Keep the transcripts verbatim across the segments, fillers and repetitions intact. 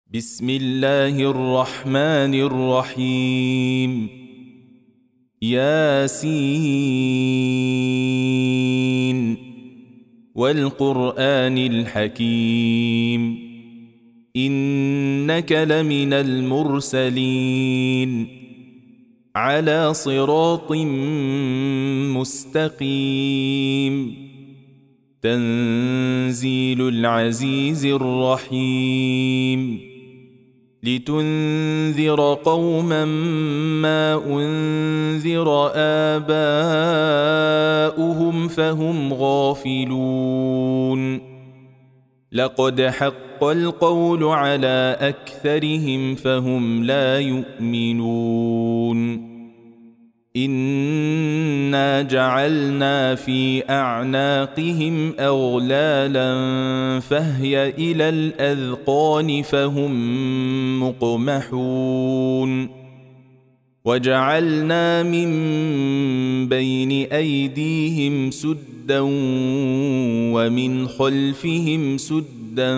بسم الله الرحمن الرحيم. ياسين والقرآن الحكيم إنك لمن المرسلين على صراط مستقيم تنزيل العزيز الرحيم لتنذر قوما ما أنذر آباؤهم فهم غافلون لقد حق القول على أكثرهم فهم لا يؤمنون إنا جعلنا في أعناقهم أغلالا فهي إلى الأذقان فهم مقمحون وجعلنا من بين أيديهم سدا ومن خلفهم سدا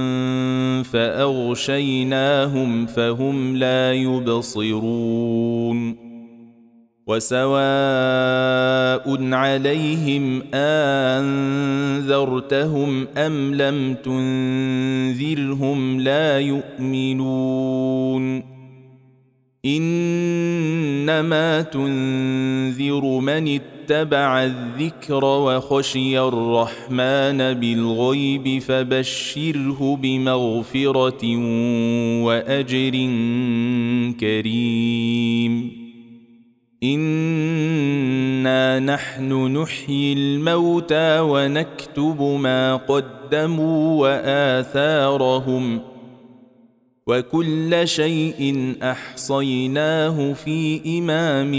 فأغشيناهم فهم لا يبصرون وسواء عليهم أنذرتهم أم لم تنذرهم لا يؤمنون إنما تنذر من اتبع الذكر وخشي الرحمن بالغيب فبشره بمغفرة وأجر كريم إنا نحن نحيي الموتى ونكتب ما قدموا وآثارهم وكل شيء أحصيناه في إمام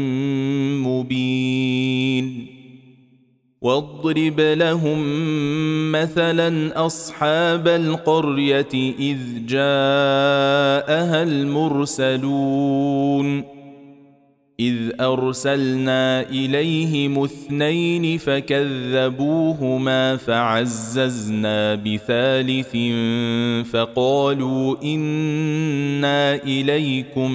مبين واضرب لهم مثلا أصحاب القرية إذ جاءها المرسلون إذ أرسلنا إليهم اثنين فكذبوهما فعززنا بثالث فقالوا إنا إليكم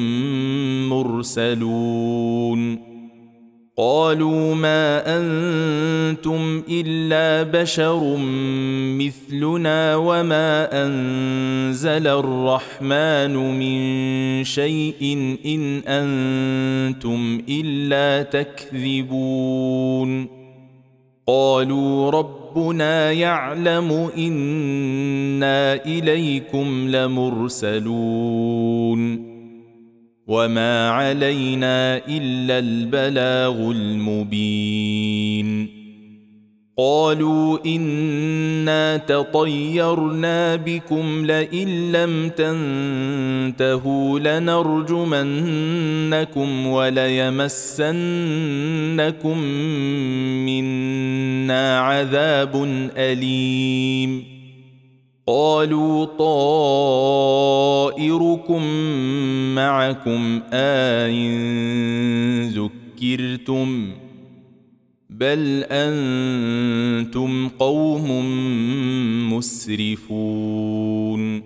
مرسلون قالوا ما أنتم إلا بشر مثلنا وما أنزل الرحمن من شيء إن أنتم إلا تكذبون قالوا ربنا يعلم إنا إليكم لمرسلون وما علينا إلا البلاغ المبين قالوا إنا تطيرنا بكم لئن لم تنتهوا لنرجمنكم وليمسنكم منا عذاب أليم قالوا طائركم معكم أئن ذكرتم بل أنتم قوم مسرفون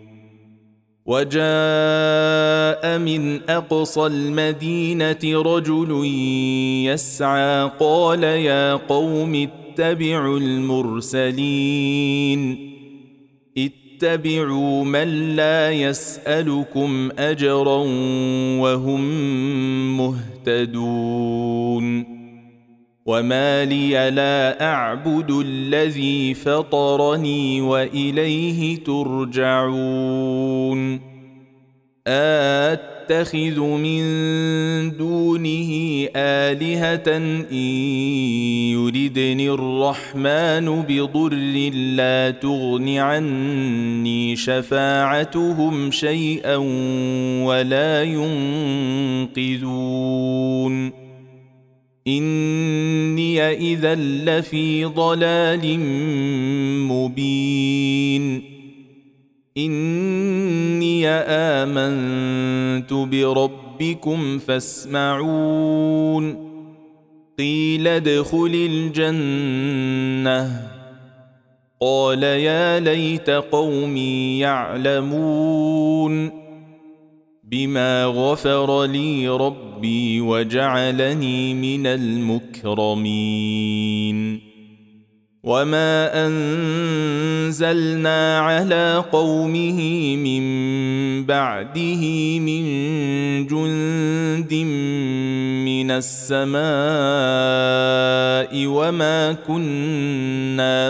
وجاء من أقصى المدينة رجل يسعى قال يا قوم اتبعوا المرسلين اتبعوا من لا يسألكم أجرا وهم مهتدون وما لي لا أعبد الذي فطرني وإليه ترجعون أتخذ من دونه آلهة إن يردني الرحمن بضر لا تغن عني شفاعتهم شيئا ولا ينقذون إني إذا لفي ضلال مبين إني آمنت بربكم فاسمعون قيل ادخل الجنة قال يا ليت قومي يعلمون بما غفر لي ربي وجعلني من المكرمين وما أنزلنا على قومه من بعده من جند من السماء وما كنا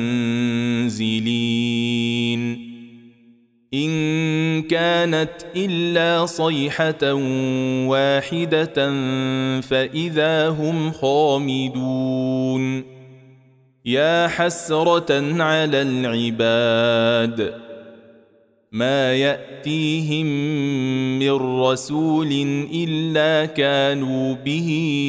منزلين إن كانت إلا صيحة واحدة فإذا هم خامدون يا حسرة على العباد ما يأتيهم من رسول إلا كانوا به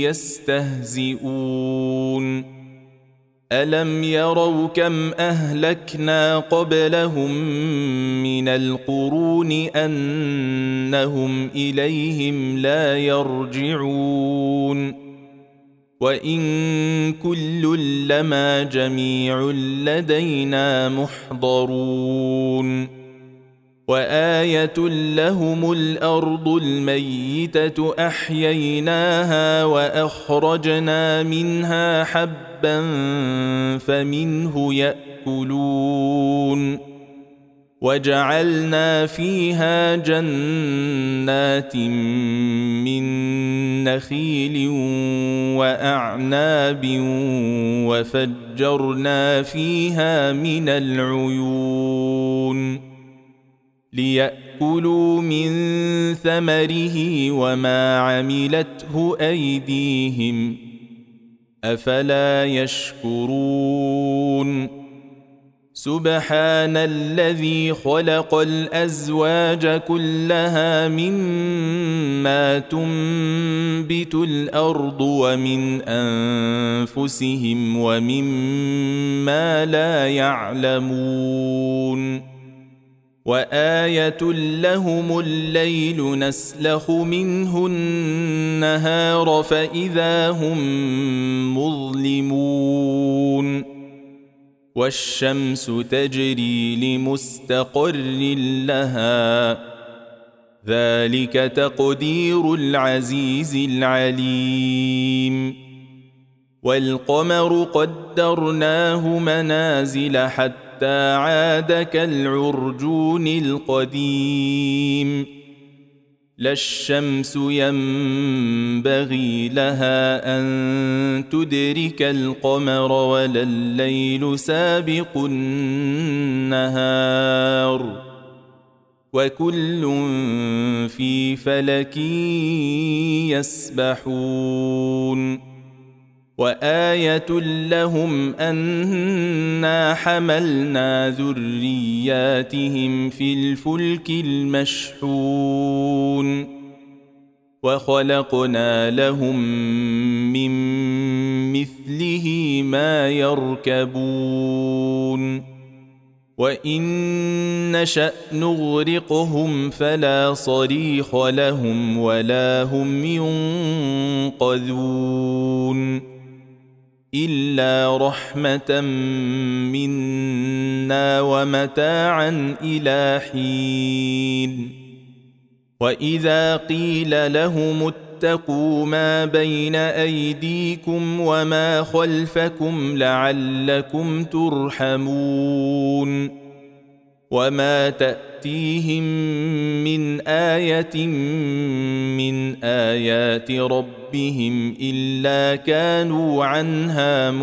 يستهزئون ألم يروا كم أهلكنا قبلهم من القرون أنهم إليهم لا يرجعون وإن كل لما جميع لدينا محضرون وآية لهم الأرض الميتة أحييناها وأخرجنا منها حبا فمنه يأكلون وجعلنا فيها جنات من نخيل وأعناب وفجرنا فيها من العيون ليأكلوا من ثمره وما عملته أيديهم أفلا يشكرون سبحان الذي خلق الأزواج كلها مما تنبت الأرض ومن أنفسهم ومما لا يعلمون وآية لهم الليل نسلخ منه النهار فإذا هم مظلمون والشمس تجري لمستقر لها ذلك تقدير العزيز العليم والقمر قدرناه منازل حتى عاد كالعرجون القديم لا الشمس ينبغي لها أن تدرك القمر ولا الليل سابق النهار وكل في فلك يسبحون وآية لهم أنا حملنا ذرياتهم في الفلك المشحون وخلقنا لهم من مثله ما يركبون وإن نشأ نغرقهم فلا صريخ لهم ولا هم ينقذون إلا رحمة منا ومتاعا إلى حين وإذا قيل لهم اتقوا ما بين أيديكم وما خلفكم لعلكم ترحمون وما تأتيهم من آية من آيات ربهم إلا كانوا عنها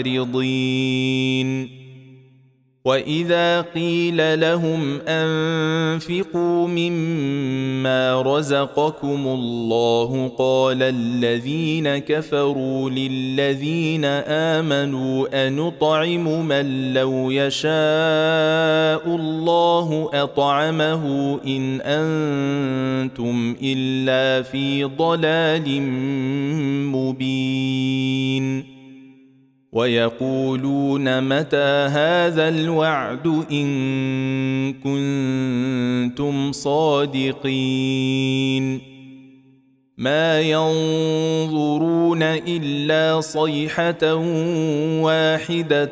معرضين وإذا قيل لهم أنفقوا مما رزقكم الله قال الذين كفروا للذين آمنوا أنطعم من لو يشاء الله أطعمه إن أنتم إلا في ضلال مبين ويقولون متى هذا الوعد إن كنتم صادقين ما ينظرون إلا صيحة واحدة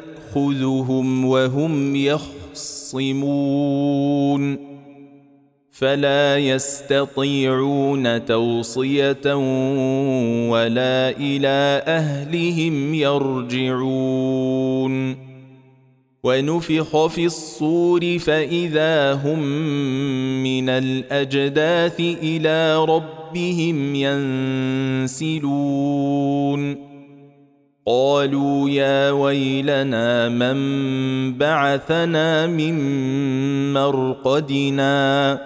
تأخذهم وهم يخصمون فلا يستطيعون توصية ولا إلى أهلهم يرجعون ونفخ في الصور فإذا هم من الأجداث إلى ربهم ينسلون قالوا يا ويلنا من بعثنا من مرقدنا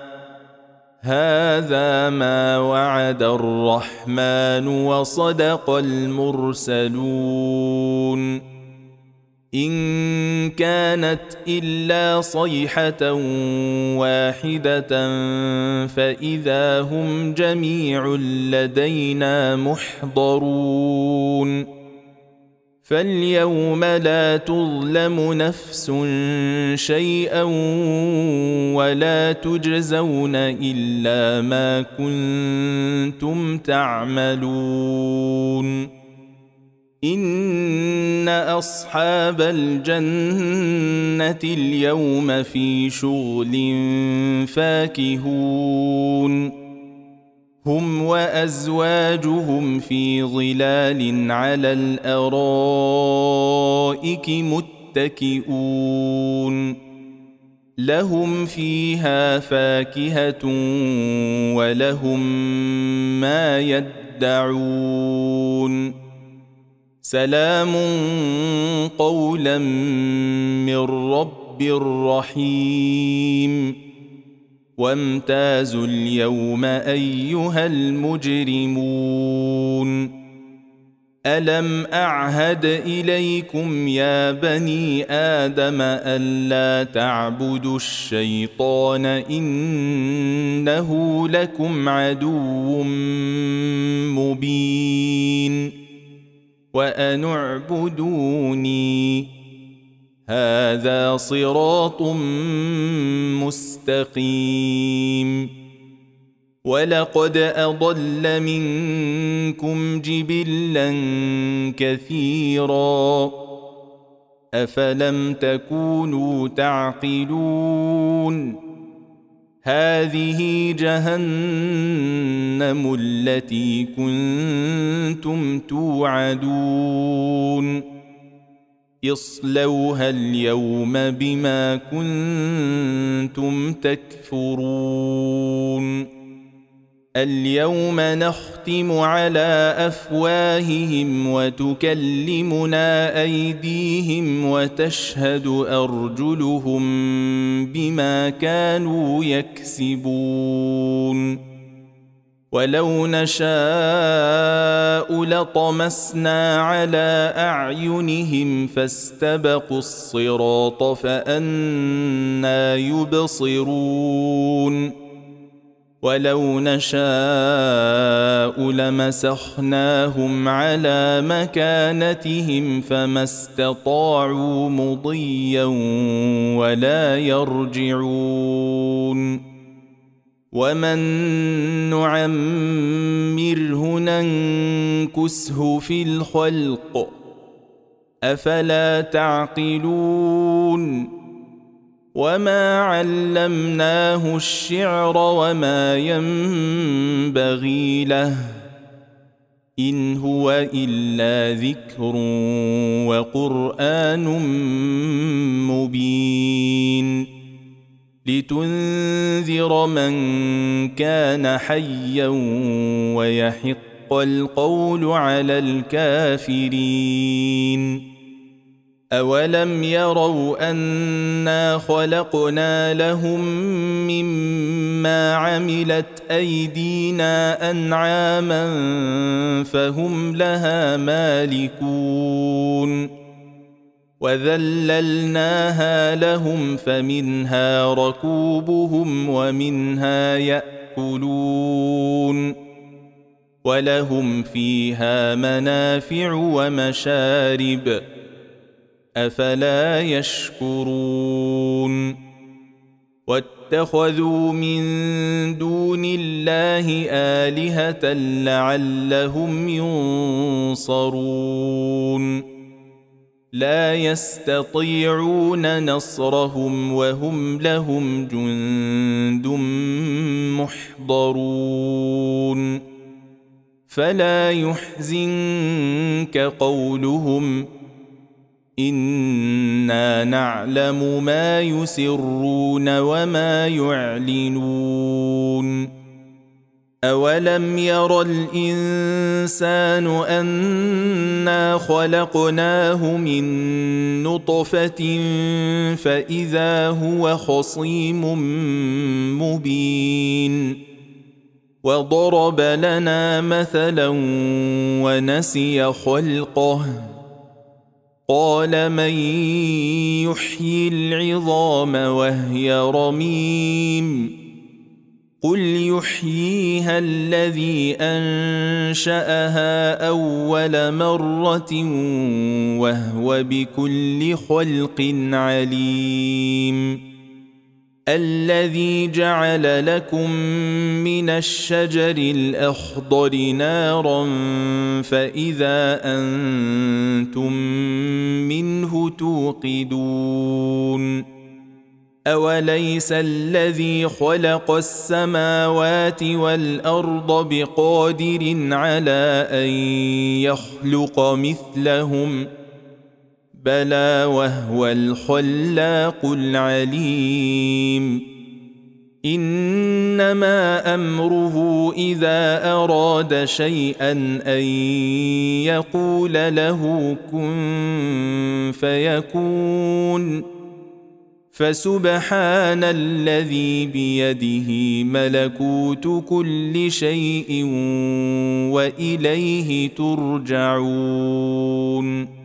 هذا ما وعد الرحمن وصدق المرسلون إن كانت إلا صيحة واحدة فإذا هم جميع لدينا محضرون فاليوم لا تظلم نفس شيئا ولا تجزون إلا ما كنتم تعملون إن أصحاب الجنة اليوم في شغل فاكهون هم وأزواجهم في ظلال على الأرائك متكئون لهم فيها فاكهة ولهم ما يدعون سلام قولا من رب رحيم وامتازوا اليوم أيها المجرمون ألم أعهد إليكم يا بني آدم ألا تعبدوا الشيطان إنه لكم عدو مبين وأن اعبدوني هذا صراط مستقيم ولقد أضل منكم جبلا كثيرا أفلم تكونوا تعقلون هذه جهنم التي كنتم توعدون اصلوها اليوم بما كنتم تكفرون اليوم نختم على أفواههم وتكلمنا أيديهم وتشهد أرجلهم بما كانوا يكسبون ولو نشاء لطمسنا على أعينهم فاستبقوا الصراط فأنى يبصرون ولو نشاء لمسخناهم على مكانتهم فما استطاعوا مضيا ولا يرجعون ومن نعمره ننكسه في الخلق أفلا تعقلون وما علمناه الشعر وما ينبغي له إن هو إلا ذكر وقرآن مبين لتنذر من كان حيا ويحق القول على الكافرين أولم يروا أنا خلقنا لهم مما عملت أيدينا أنعاما فهم لها مالكون وذللناها لهم فمنها ركوبهم ومنها يأكلون ولهم فيها منافع ومشارب أفلا يشكرون واتخذوا من دون الله آلهة لعلهم ينصرون لا يستطيعون نصرهم وهم لهم جند محضرون فلا يحزنك قولهم إنا نعلم ما يسرون وما يعلنون أولم ير الإنسان أنا خلقناه من نطفة فإذا هو خصيم مبين وضرب لنا مثلا ونسي خلقه قال من يحيي العظام وهي رميم قل يحييها الذي أنشأها أول مرة وهو بكل خلق عليم الذي جعل لكم من الشجر الأخضر نارا فإذا أنتم منه توقدون أوليس الذي خلق السماوات والأرض بقادر على أن يخلق مثلهم بلى وهو الخلاق العليم إنما أمره إذا أراد شيئا أن يقول له كن فيكون فسبحان الذي بيده ملكوت كل شيء وإليه ترجعون